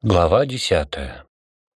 Глава 10.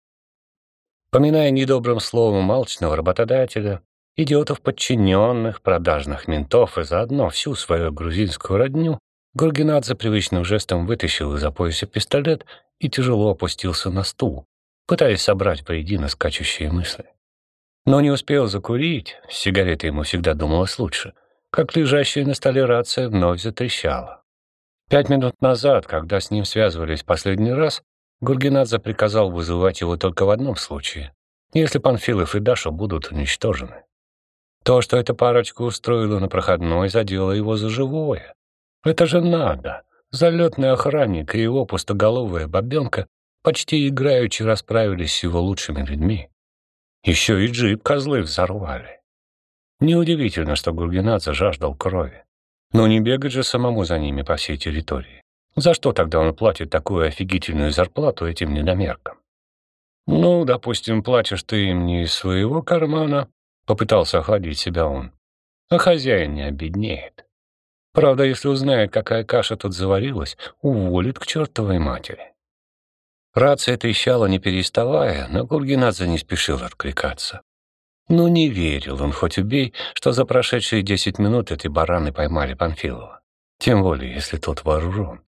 Поминая недобрым словом алчного работодателя, идиотов подчиненных, продажных ментов и заодно всю свою грузинскую родню, Гургенадзе привычным жестом вытащил из-за пояса пистолет и тяжело опустился на стул, пытаясь собрать воедино скачущие мысли. Но не успел закурить, с сигаретой ему всегда думалось лучше, как лежащая на столе рация вновь затрещала. 5 минут назад, когда с ним связывались в последний раз, Гургенадзе приказал вызывать его только в одном случае, если Панфилов и Даша будут уничтожены. То, что эта парочка устроила на проходной, задело его за живое. Это же надо. Залетный охранник и его пустоголовая бабенка почти играючи расправились с его лучшими людьми. Еще и джип козлы взорвали. Неудивительно, что Гургенадзе жаждал крови. Но не бегать же самому за ними по всей территории. За что тогда он платит такую офигительную зарплату этим недомеркам? Ну, допустим, платишь ты им не из своего кармана, попытался охладить себя он, а хозяин не обеднеет. Правда, если узнает, какая каша тут заварилась, уволит к чертовой матери. Рация трещала не переставая, но Гургенадзе не спешил откликаться. Но не верил он, хоть убей, что за прошедшие 10 минут эти бараны поймали Панфилова. Тем более, если тот вооружен.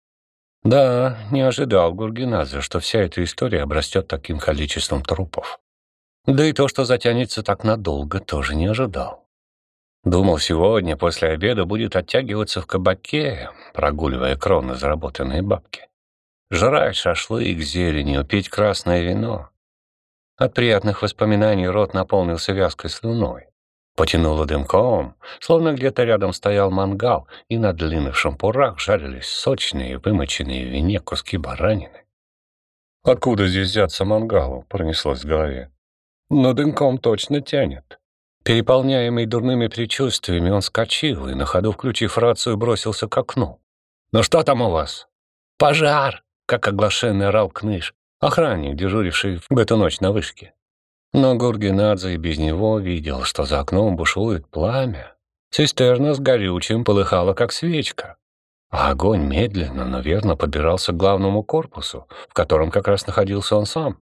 Да, не ожидал Гургенадзе, что вся эта история обрастет таким количеством трупов. Да и то, что затянется так надолго, тоже не ожидал. Думал, сегодня после обеда будет оттягиваться в кабаке, прогуливая кровно заработанные бабки. Жрать шашлык с зеленью, пить красное вино. От приятных воспоминаний рот наполнился вязкой слюной. Потянуло дымком, словно где-то рядом стоял мангал, и на длинных шампурах жарились сочные, вымоченные в вине куски баранины. «Откуда здесь взяться мангалу?» — пронеслось в голове. «Но дымком точно тянет». Переполняемый дурными предчувствиями, он вскочил и, на ходу включив рацию, бросился к окну. «Ну что там у вас?» «Пожар!» — как оглашенный орал Кныш, охранник, дежуривший в эту ночь на вышке. Но Гургенадзе и без него видел, что за окном бушует пламя. Цистерна с горючим полыхала, как свечка. А огонь медленно, но верно подбирался к главному корпусу, в котором как раз находился он сам.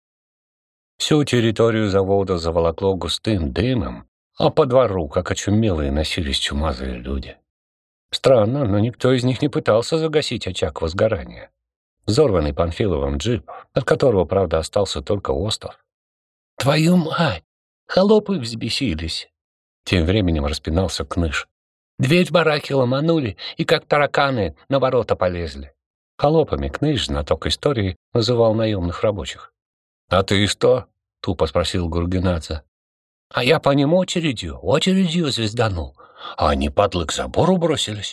Всю территорию завода заволокло густым дымом, а по двору, как очумелые, носились чумазые люди. Странно, но никто из них не пытался загасить очаг возгорания. Взорванный Панфиловым джип, от которого, правда, остался только остов. «Твою мать! Холопы взбесились!» Тем временем распинался Кныш. «Дверь в бараке ломанули и как тараканы на ворота полезли». Холопами Кныш, знаток истории, называл наемных рабочих. «А ты что?» — тупо спросил Гургенадзе. «А я по ним очередью звезданул, а они, падлы, к забору бросились».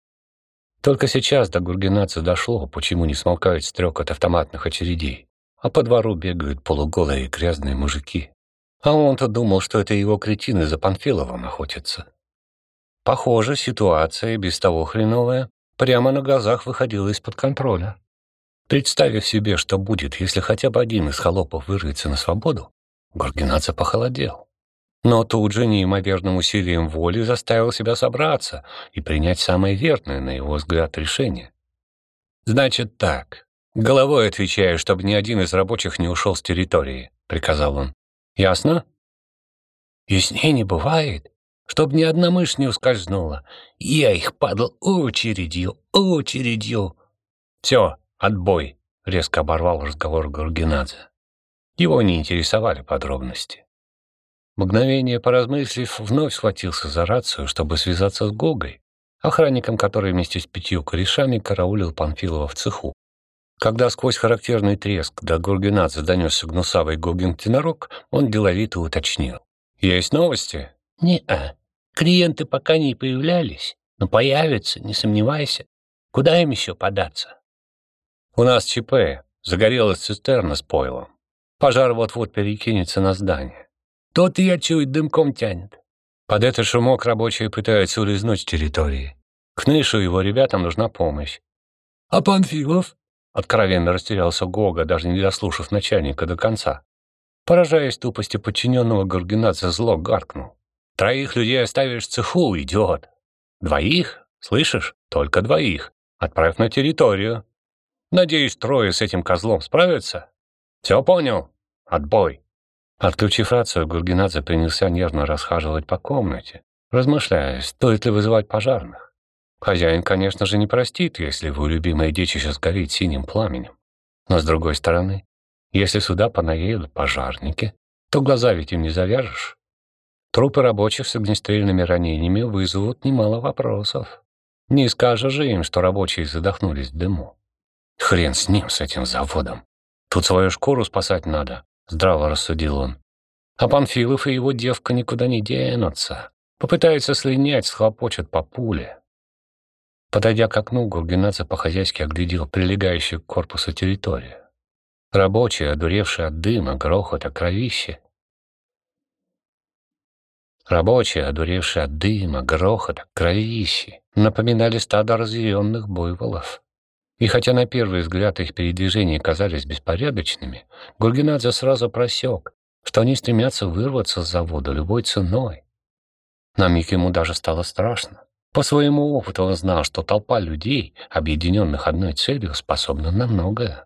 Только сейчас до Гургенадзе дошло, почему не смолкает стрекот автоматных очередей, а по двору бегают полуголые грязные мужики. А он-то думал, что это его кретины за Панфиловым охотятся. Похоже, ситуация, без того хреновая, прямо на глазах выходила из-под контроля. Представив себе, что будет, если хотя бы один из холопов вырвется на свободу, Гургенадзе похолодел. Но тут же неимоверным усилием воли заставил себя собраться и принять самое верное, на его взгляд, решение. «Значит так, головой отвечаю, чтобы ни один из рабочих не ушел с территории», — приказал он. «Ясно?» «Ясней не бывает, чтоб ни одна мышь не ускользнула. Я их, падал, очередью. «Все, отбой», — резко оборвал разговор Гургенадзе. Его не интересовали подробности. Мгновение поразмыслив, вновь схватился за рацию, чтобы связаться с Гогой, охранником, который вместе с 5 корешами караулил Панфилова в цеху. Когда сквозь характерный треск до Гургенадзе донесся гнусавый Гогин тенорок, он деловито уточнил. «Есть новости?» «Не-а. Клиенты пока не появлялись, но появятся, не сомневайся. Куда им еще податься?» «У нас ЧП. Загорелась цистерна с пойлом. Пожар вот-вот перекинется на здание. Тот и я чую, дымком тянет. Под этот шумок рабочие пытаются улизнуть с территории. Кнышу и его ребятам нужна помощь». «А Панфилов?» — откровенно растерялся Гога, даже не дослушав начальника до конца. Поражаясь тупости подчиненного, Гургенадзе зло гаркнул. «3 людей оставишь в цеху, идиот! 2? Слышишь? Только 2. Отправь на территорию». Надеюсь, трое с этим козлом справятся? Все понял? Отбой!» Отключив рацию, Гургенадзе принялся нервно расхаживать по комнате, размышляя, стоит ли вызывать пожарных. Хозяин, конечно же, не простит, если его любимое детище сгорит синим пламенем. Но, с другой стороны, если сюда понаедут пожарники, то глаза ведь им не завяжешь. Трупы рабочих с огнестрельными ранениями вызовут немало вопросов. Не скажешь же им, что рабочие задохнулись в дыму. Хрен с ним, с этим заводом. Тут свою шкуру спасать надо, здраво рассудил он. А Панфилов и его девка никуда не денутся. Попытаются слинять, схлопочут по пуле. Подойдя к окну, Гургенадзе по-хозяйски оглядел прилегающую к корпусу территорию. Рабочие, одуревшие от дыма, грохота, кровищи. Напоминали стадо разъяренных буйволов. И хотя на первый взгляд их передвижения казались беспорядочными, Гургенадзе сразу просек, что они стремятся вырваться с завода любой ценой. На миг ему даже стало страшно. По своему опыту он знал, что толпа людей, объединенных одной целью, способна на многое.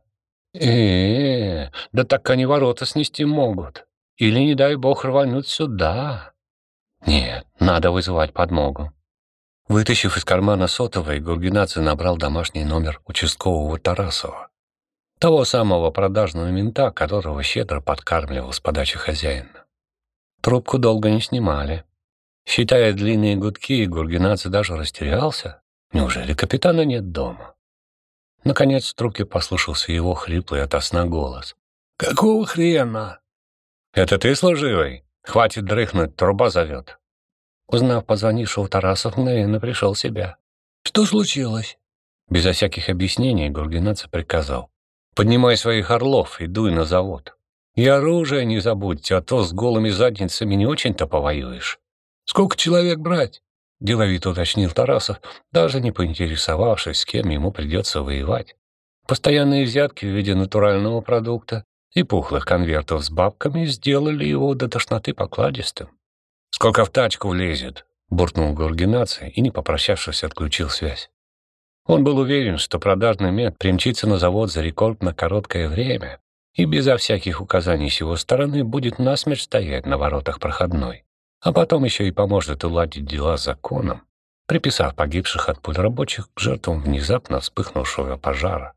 Да так они ворота снести могут. Или, не дай бог, рвануть сюда. Нет, надо вызывать подмогу. Вытащив из кармана сотовый, Гургенадзе набрал домашний номер участкового Тарасова. Того самого продажного мента, которого щедро подкармливал с подачи хозяина. Трубку долго не снимали. Считая длинные гудки, Гургенадзе даже растерялся. Неужели капитана нет дома? Наконец в трубке послышался его хриплый ото сна голос. «Какого хрена?» «Это ты, служивый? Хватит дрыхнуть, труба зовет». Узнав позвонившего, Тарасов мгновенно пришел в себя. «Что случилось?» Безо всяких объяснений Гургенадзе приказал. «Поднимай своих орлов и дуй на завод. И оружие не забудьте, а то с голыми задницами не очень-то повоюешь». «Сколько человек брать?» — деловито уточнил Тарасов, даже не поинтересовавшись, с кем ему придется воевать. Постоянные взятки в виде натурального продукта и пухлых конвертов с бабками сделали его до тошноты покладистым. «Сколько в тачку влезет?» — буркнул Гургенадзе и, не попрощавшись, отключил связь. Он был уверен, что продажный мент примчится на завод за рекордно короткое время и безо всяких указаний с его стороны будет насмерть стоять на воротах проходной, а потом еще и поможет уладить дела с законом, приписав погибших от пуль рабочих к жертвам внезапно вспыхнувшего пожара.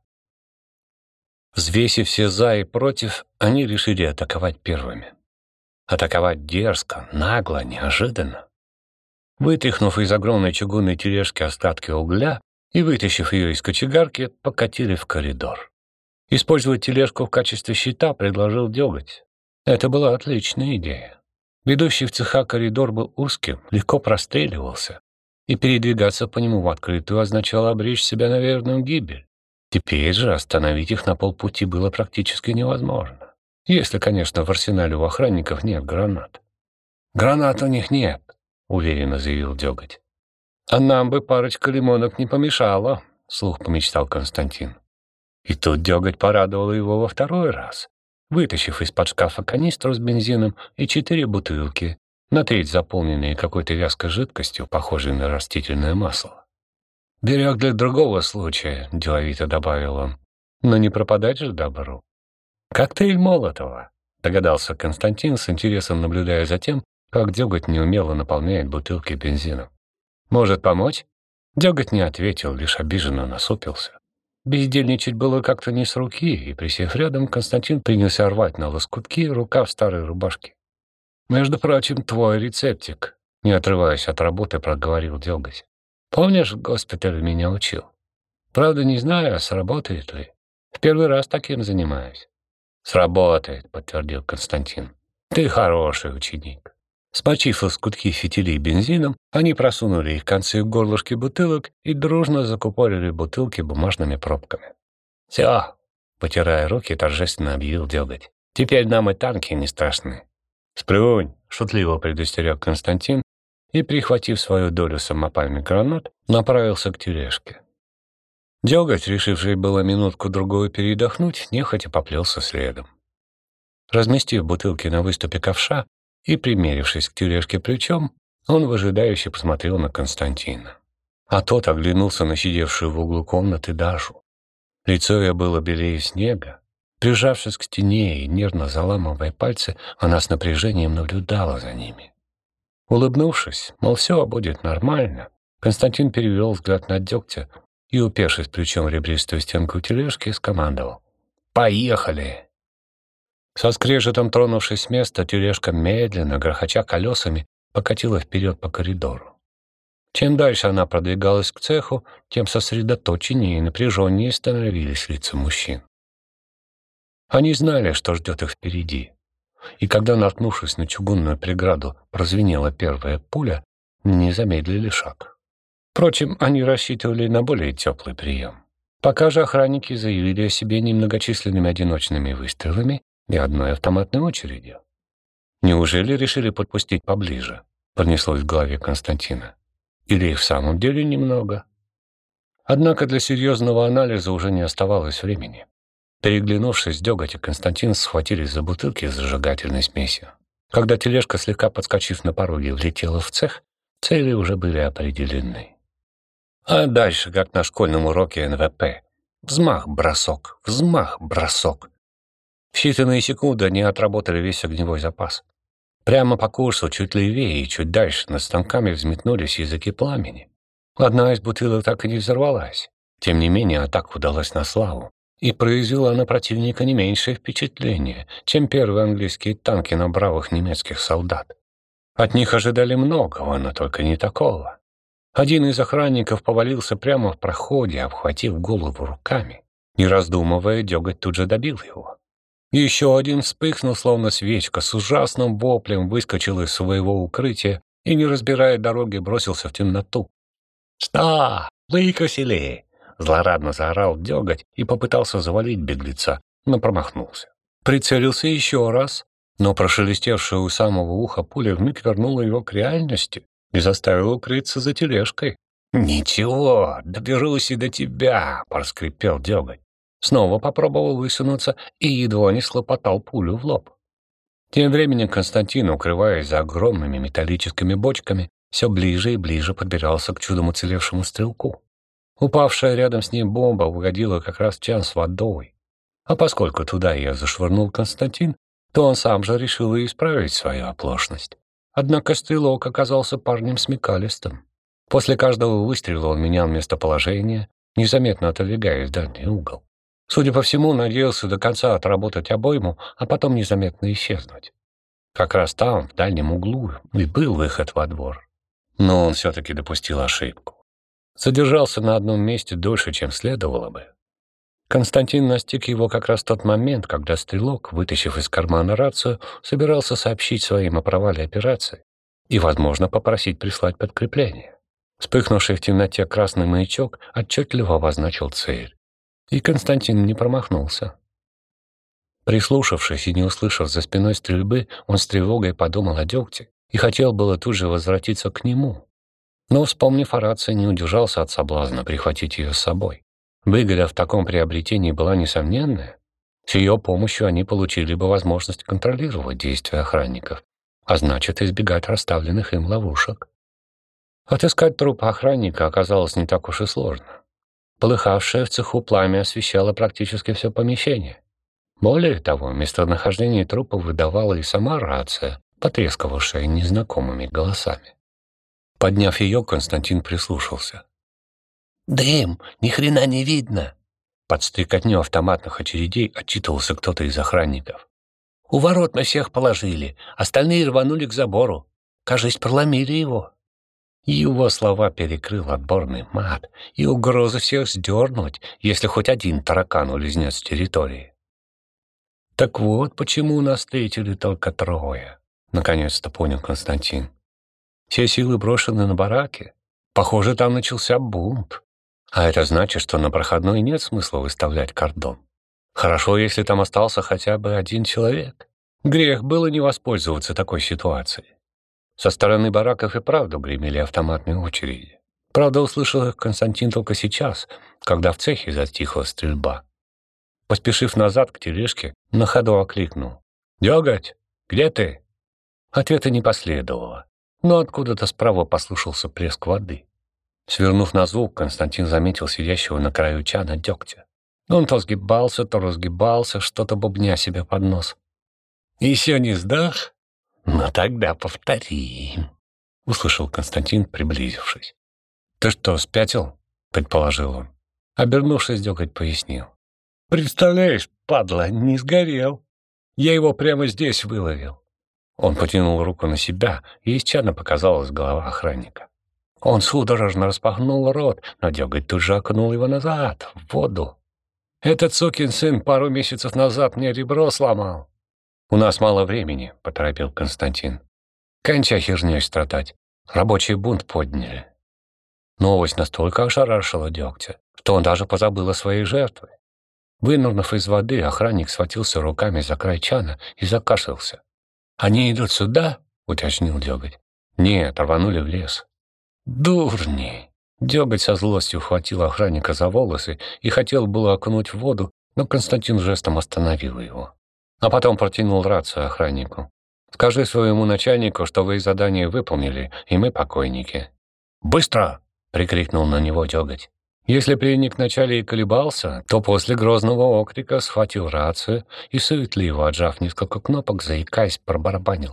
Взвесив все «за» и «против», они решили атаковать первыми. Атаковать дерзко, нагло, неожиданно. Вытряхнув из огромной чугунной тележки остатки угля и вытащив ее из кочегарки, покатили в коридор. Использовать тележку в качестве щита предложил Дёготь. Это была отличная идея. Ведущий в цеха коридор был узким, легко простреливался, и передвигаться по нему в открытую означало обречь себя на верную гибель. Теперь же остановить их на полпути было практически невозможно. Если, конечно, в арсенале у охранников нет гранат. «Гранат у них нет», — уверенно заявил Дёготь. «А нам бы парочка лимонок не помешала», — вслух помечтал Константин. И тут Дёготь порадовал его во второй раз, вытащив из-под шкафа канистру с бензином и 4 бутылки, на треть заполненные какой-то вязкой жидкостью, похожей на растительное масло. «Берег для другого случая», — деловито добавил он. «Но не пропадать же добру». «Коктейль Молотова», — догадался Константин, с интересом наблюдая за тем, как Дёготь неумело наполняет бутылки бензином. «Может, помочь?» Дёготь не ответил, лишь обиженно насупился. Бездельничать было как-то не с руки, и, присев рядом, Константин принялся рвать на лоскутки рукав старой рубашки. «Между прочим, твой рецептик», — не отрываясь от работы, проговорил Дёготь. «Помнишь, в госпитале меня учил? Правда, не знаю, сработает ли. В первый раз таким занимаюсь». «Сработает», — подтвердил Константин. «Ты хороший ученик». Смочив лоскутки фитилей бензином, они просунули их концы в горлышки бутылок и дружно закупорили бутылки бумажными пробками. «Все», — потирая руки, торжественно объявил Дёготь. «Теперь нам и танки не страшны». «Сплюнь», — шутливо предостерег Константин и, прихватив свою долю самопальных гранат, направился к тележке. Дёготь, решивший было минутку-другую передохнуть, нехотя поплелся следом. Разместив бутылки на выступе ковша и примерившись к тележке плечом, он выжидающе посмотрел на Константина. А тот оглянулся на сидевшую в углу комнаты Дашу. Лицо ее было белее снега. Прижавшись к стене и нервно заламывая пальцы, она с напряжением наблюдала за ними. Улыбнувшись, мол, все будет нормально, Константин перевел взгляд на Дегтя и, упершись плечом в ребристую стенку тележки, скомандовал: «Поехали!». Со скрежетом тронувшись с места, тележка медленно, грохоча колесами, покатила вперед по коридору. Чем дальше она продвигалась к цеху, тем сосредоточеннее и напряженнее становились лица мужчин. Они знали, что ждет их впереди, и когда, наткнувшись на чугунную преграду, прозвенела первая пуля, не замедлили шаг. Впрочем, они рассчитывали на более теплый прием. Пока же охранники заявили о себе немногочисленными одиночными выстрелами и одной автоматной очередью. «Неужели решили подпустить поближе?» — пронеслось в голове Константина. «Или их в самом деле немного?» Однако для серьезного анализа уже не оставалось времени. Переглянувшись, Деготь и Константин схватились за бутылки с зажигательной смесью. Когда тележка, слегка подскочив на пороге, влетела в цех, цели уже были определены. А дальше, как на школьном уроке НВП. Взмах-бросок, взмах-бросок. В считанные секунды они отработали весь огневой запас. Прямо по курсу, чуть левее и чуть дальше, над станками взметнулись языки пламени. Одна из бутылок так и не взорвалась. Тем не менее, атака удалась на славу и произвела на противника не меньшее впечатление, чем первые английские танки на бравых немецких солдат. От них ожидали многого, но только не такого. Один из охранников повалился прямо в проходе, обхватив голову руками. Не раздумывая, Деготь тут же добил его. Еще один вспыхнул, словно свечка, с ужасным воплем выскочил из своего укрытия и, не разбирая дороги, бросился в темноту. «Что? Выкосили!» — злорадно заорал Деготь и попытался завалить беглеца, но промахнулся. Прицелился еще раз, но прошелестевшая у самого уха пуля вмиг вернула его к реальности и заставила укрыться за тележкой. «Ничего, доберусь и до тебя!» — проскрипел Деготь. Снова попробовал высунуться и едва не схлопотал пулю в лоб. Тем временем Константин, укрываясь за огромными металлическими бочками, все ближе и ближе подбирался к чудом уцелевшему стрелку. Упавшая рядом с ним бомба угодила как раз в чан с водой. А поскольку туда ее зашвырнул Константин, то он сам же решил и исправить свою оплошность. Однако стрелок оказался парнем смекалистым. После каждого выстрела он менял местоположение, незаметно отодвигая в дальний угол. Судя по всему, надеялся до конца отработать обойму, а потом незаметно исчезнуть. Как раз там, в дальнем углу, и был выход во двор. Но он все-таки допустил ошибку. Задержался на одном месте дольше, чем следовало бы. Константин настиг его как раз в тот момент, когда стрелок, вытащив из кармана рацию, собирался сообщить своим о провале операции и, возможно, попросить прислать подкрепление. Вспыхнувший в темноте красный маячок отчетливо обозначил цель. И Константин не промахнулся. Прислушавшись и не услышав за спиной стрельбы, он с тревогой подумал о Дегте и хотел было тут же возвратиться к нему. Но, вспомнив о рации, не удержался от соблазна прихватить ее с собой. Выгода в таком приобретении была несомненная. С ее помощью они получили бы возможность контролировать действия охранников, а значит, избегать расставленных им ловушек. Отыскать труп охранника оказалось не так уж и сложно. Полыхавшее в цеху пламя освещало практически все помещение. Более того, местонахождение трупа выдавала и сама рация, потрескавшая незнакомыми голосами. Подняв ее, Константин прислушался. «Дым! Ни хрена не видно!» Под стрекотню автоматных очередей отчитывался кто-то из охранников. «У ворот на всех положили, остальные рванули к забору. Кажись, проломили его». Его слова перекрыл отборный мат и угроза всех сдернуть, если хоть один таракан улизнет с территории. «Так вот, почему нас встретили только трое», — наконец-то понял Константин. «Все силы брошены на бараки. Похоже, там начался бунт. А это значит, что на проходной нет смысла выставлять кордон. Хорошо, если там остался хотя бы один человек. Грех было не воспользоваться такой ситуацией». Со стороны бараков и правда гремели автоматные очереди. Правда, услышал их Константин только сейчас, когда в цехе затихла стрельба. Поспешив назад к тележке, на ходу окликнул: «Деготь, где ты?» Ответа не последовало, но откуда-то справа послышался плеск воды. Свернув на звук, Константин заметил сидящего на краю чана Дегтя. Он то сгибался, то разгибался, что-то бубня себе под нос. «Еще не сдох? Ну тогда повторим», — услышал Константин, приблизившись. «Ты что, спятил?» — предположил он. Обернувшись, Дёготь пояснил. «Представляешь, падла, не сгорел. Я его прямо здесь выловил». Он потянул руку на себя, и из чана показалась голова охранника. Он судорожно распахнул рот, но Дёготь тут же окунул его назад, в воду. «Этот сукин сын пару месяцев назад мне ребро сломал». «У нас мало времени», — поторопил Константин. «Кончай хернёй страдать. Рабочий бунт подняли». Новость настолько ошарашила Дёгтя, что он даже позабыл о своей жертве. Вынырнув из воды, охранник схватился руками за край чана и закашлялся. «Они идут сюда?» — уточнил Дёготь. «Нет, рванули в лес». «Дурни!» Дёготь со злостью ухватил охранника за волосы и хотел было окунуть в воду, но Константин жестом остановил его. А потом протянул рацию охраннику. «Скажи своему начальнику, что вы задание выполнили, и мы покойники». «Быстро!» — прикрикнул на него Дёготь. Если пленник вначале и колебался, то после грозного окрика схватил рацию и, суетливо отжав несколько кнопок, заикаясь, пробарабанил.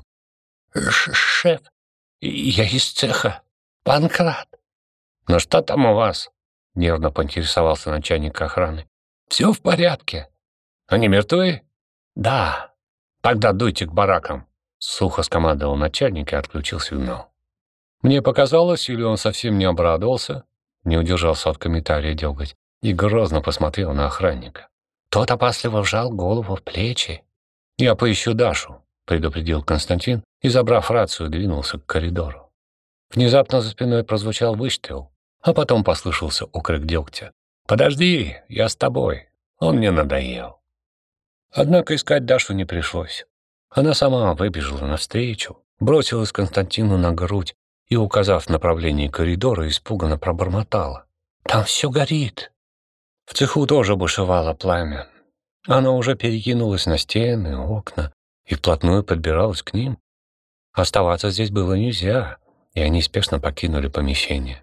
«Шеф, я из цеха. Панкрат». «Ну что там у вас?» — нервно поинтересовался начальник охраны. «Все в порядке». «Они мертвы?» «Да». «Тогда дуйте к баракам», — сухо скомандовал начальник и отключил сигнал. Мне показалось, или он совсем не обрадовался, не удержался от комментария Дёготь и грозно посмотрел на охранника. Тот опасливо вжал голову в плечи. «Я поищу Дашу», — предупредил Константин и, забрав рацию, двинулся к коридору. Внезапно за спиной прозвучал выстрел, а потом послышался окрик Дёгтя. «Подожди, я с тобой, он мне надоел». Однако искать Дашу не пришлось. Она сама выбежала навстречу, бросилась Константину на грудь и, указав направление коридора, испуганно пробормотала. «Там все горит». В цеху тоже бушевало пламя. Оно уже перекинулось на стены, окна и вплотную подбиралось к ним. Оставаться здесь было нельзя, и они спешно покинули помещение.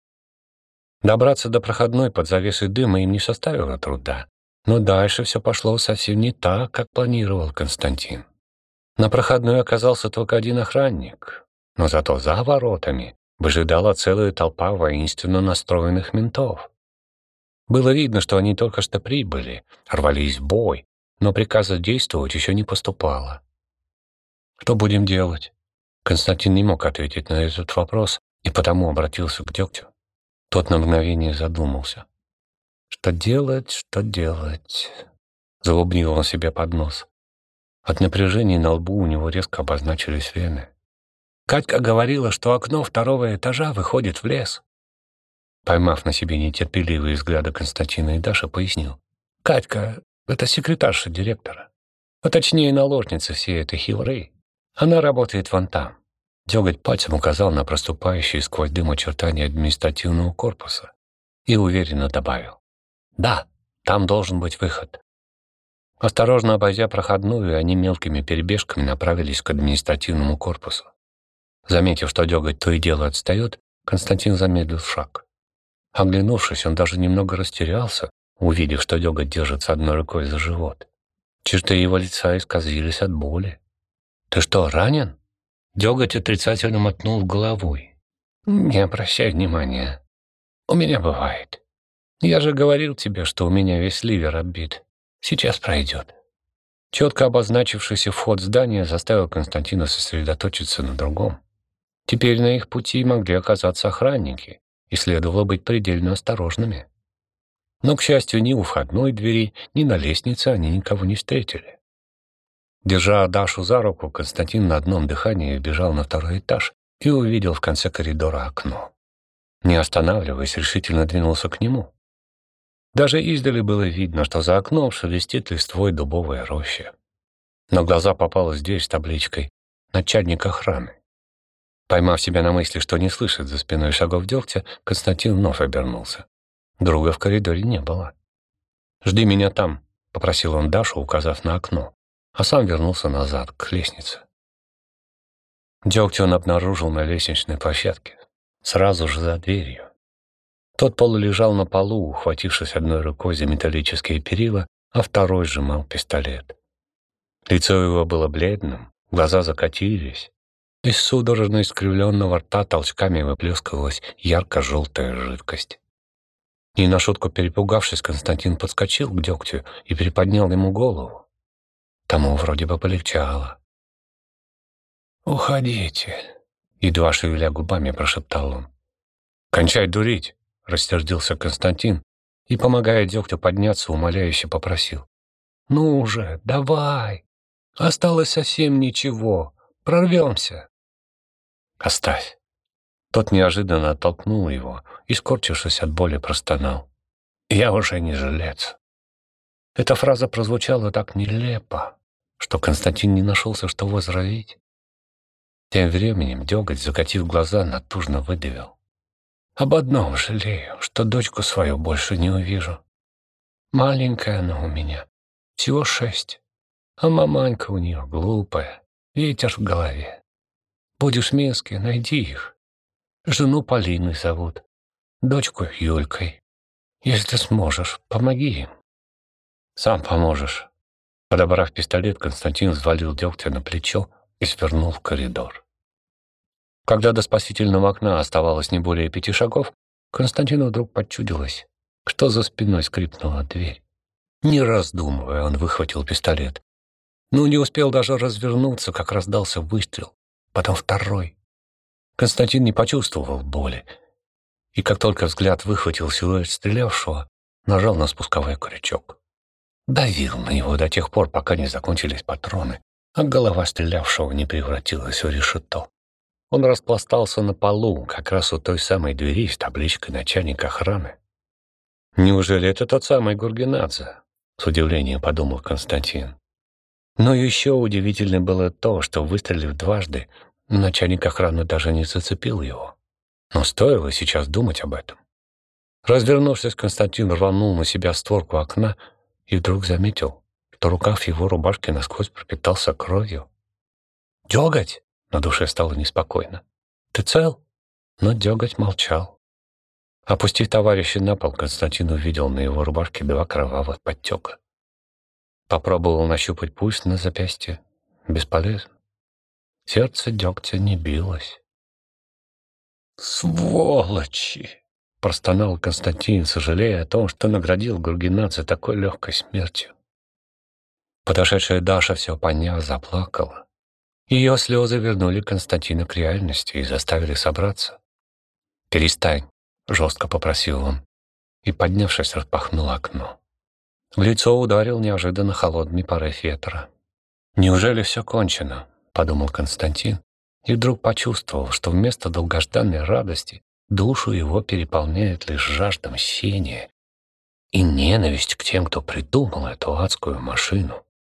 Добраться до проходной под завесой дыма им не составило труда, но дальше все пошло совсем не так, как планировал Константин. На проходной оказался только один охранник, но зато за воротами выжидала целая толпа воинственно настроенных ментов. Было видно, что они только что прибыли, рвались в бой, но приказа действовать еще не поступало. «Что будем делать?» Константин не мог ответить на этот вопрос и потому обратился к Дёгтю. Тот на мгновение задумался. «Что делать, что делать?» Забубнил он себе под нос. От напряжения на лбу у него резко обозначились вены. Катька говорила, что окно второго этажа выходит в лес. Поймав на себе нетерпеливые взгляды Константина и Даши, пояснил. «Катька — это секретарша директора, а точнее наложница всей этой хилры. Она работает вон там». Дёготь пальцем указал на проступающие сквозь дым очертания административного корпуса и уверенно добавил. «Да, там должен быть выход». Осторожно обойдя проходную, они мелкими перебежками направились к административному корпусу. Заметив, что Дёготь то и дело отстает, Константин замедлил шаг. Оглянувшись, он даже немного растерялся, увидев, что Дёготь держится одной рукой за живот. Черты его лица исказились от боли. «Ты что, ранен?» Дёготь отрицательно мотнул головой. «Не обращай внимания. У меня бывает. Я же говорил тебе, что у меня весь ливер отбит. Сейчас пройдет». Четко обозначившийся вход в здание заставил Константина сосредоточиться на другом. Теперь на их пути могли оказаться охранники, и следовало быть предельно осторожными. Но, к счастью, ни у входной двери, ни на лестнице они никого не встретили. Держа Дашу за руку, Константин на одном дыхании бежал на второй этаж и увидел в конце коридора окно. Не останавливаясь, решительно двинулся к нему. Даже издали было видно, что за окном шелестит листвой дубовая роща. На глаза попалась дверь с табличкой «Начальник охраны». Поймав себя на мысли, что не слышит за спиной шагов Дёгтя, Константин вновь обернулся. Друга в коридоре не было. «Жди меня там», — попросил он Дашу, указав на окно, а сам вернулся назад, к лестнице. Дёгтя он обнаружил на лестничной площадке, сразу же за дверью. Тот полулежал на полу, ухватившись одной рукой за металлические перила, а второй сжимал пистолет. Лицо его было бледным, глаза закатились. Из судорожно искривленного рта толчками выплескивалась ярко-желтая жидкость. Не на шутку перепугавшись, Константин подскочил к Дегтю и приподнял ему голову. Тому вроде бы полегчало. «Уходите», — едва шевеля губами прошептал он. «Кончай дурить», — рассердился Константин и, помогая Дегтю подняться, умоляюще попросил. «Ну уже, давай! Осталось совсем ничего. Прорвемся!» «Оставь!» Тот неожиданно оттолкнул его и, скорчившись от боли, простонал. «Я уже не жилец». Эта фраза прозвучала так нелепо, что Константин не нашелся, что возразить. Тем временем Деготь, закатив глаза, натужно выдавил. «Об одном жалею, что дочку свою больше не увижу. Маленькая она у меня, всего 6, а маманька у нее глупая, ветер в голове. Будешь в Минске, найди их. Жену Полиной зовут, дочку Юлькой. Если сможешь, помоги им». «Сам поможешь». Подобрав пистолет, Константин взвалил Дегтя на плечо и свернул в коридор. Когда до спасительного окна оставалось не более 5 шагов, Константину вдруг почудилось, что за спиной скрипнула дверь. Не раздумывая, он выхватил пистолет. Но не успел даже развернуться, как раздался выстрел, потом второй. Константин не почувствовал боли, и как только взгляд выхватил силуэт стрелявшего, нажал на спусковой крючок. Давил на него до тех пор, пока не закончились патроны, а голова стрелявшего не превратилась в решето. Он распластался на полу, как раз у той самой двери с табличкой «Начальник охраны». «Неужели это тот самый Гургенадзе?» — с удивлением подумал Константин. Но еще удивительно было то, что, выстрелив дважды, начальник охраны даже не зацепил его. Но стоило сейчас думать об этом. Развернувшись, Константин рванул на себя створку окна и вдруг заметил, что рукав его рубашки насквозь пропитался кровью. «Деготь!» — на душе стало неспокойно. «Ты цел?» Но Деготь молчал. Опустив товарища на пол, Константин увидел на его рубашке 2 кровавых подтека. Попробовал нащупать пульс на запястье. Бесполезно. Сердце Дегтя не билось. «Сволочи!» — простонал Константин, сожалея о том, что наградил Гургенадзе такой легкой смертью. Подошедшая Даша, все поняв, заплакала. Ее слезы вернули Константина к реальности и заставили собраться. «Перестань», — жестко попросил он, и, поднявшись, распахнул окно. В лицо ударил неожиданно холодный порыв ветра. «Неужели все кончено?» — подумал Константин, и вдруг почувствовал, что вместо долгожданной радости душу его переполняет лишь жажда мщения и ненависть к тем, кто придумал эту адскую машину.